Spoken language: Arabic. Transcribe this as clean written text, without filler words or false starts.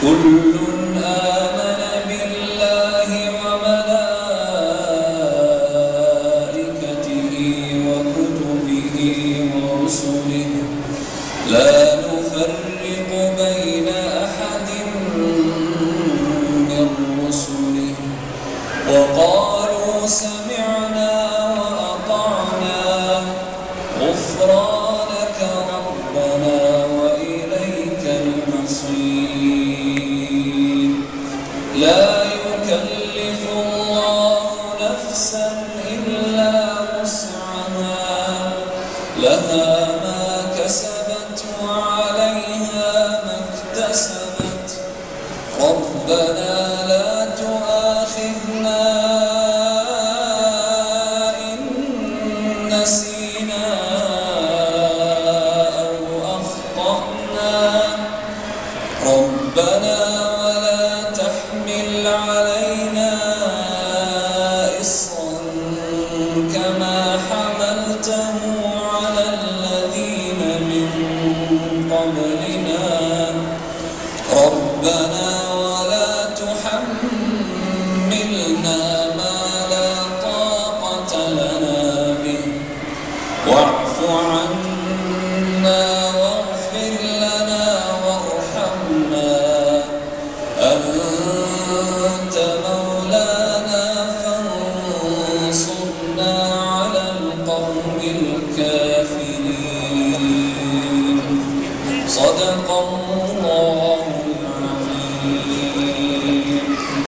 كل آمن بالله وملائكته وكتبه ورسله لا نفرق بين أحد من رسله وقالوا سمعنا وأطعنا غفرانك ربنا وإليك المصير لا يكلف الله نفسا إلا وسعها لها ما كسبت وعليها ما اكتسبت ربنا لا تؤاخذنا إن نسينا أو أخطأنا ربنا ولا تحمل علينا إصرا كما حملته على الذين من قبلنا ربنا ولا تحملنا ما لا طاقة لنا به واعف عنا واغفر لنا وارحمنا أنت مولانا فانصرنا على القوم الكافرين صدق الله.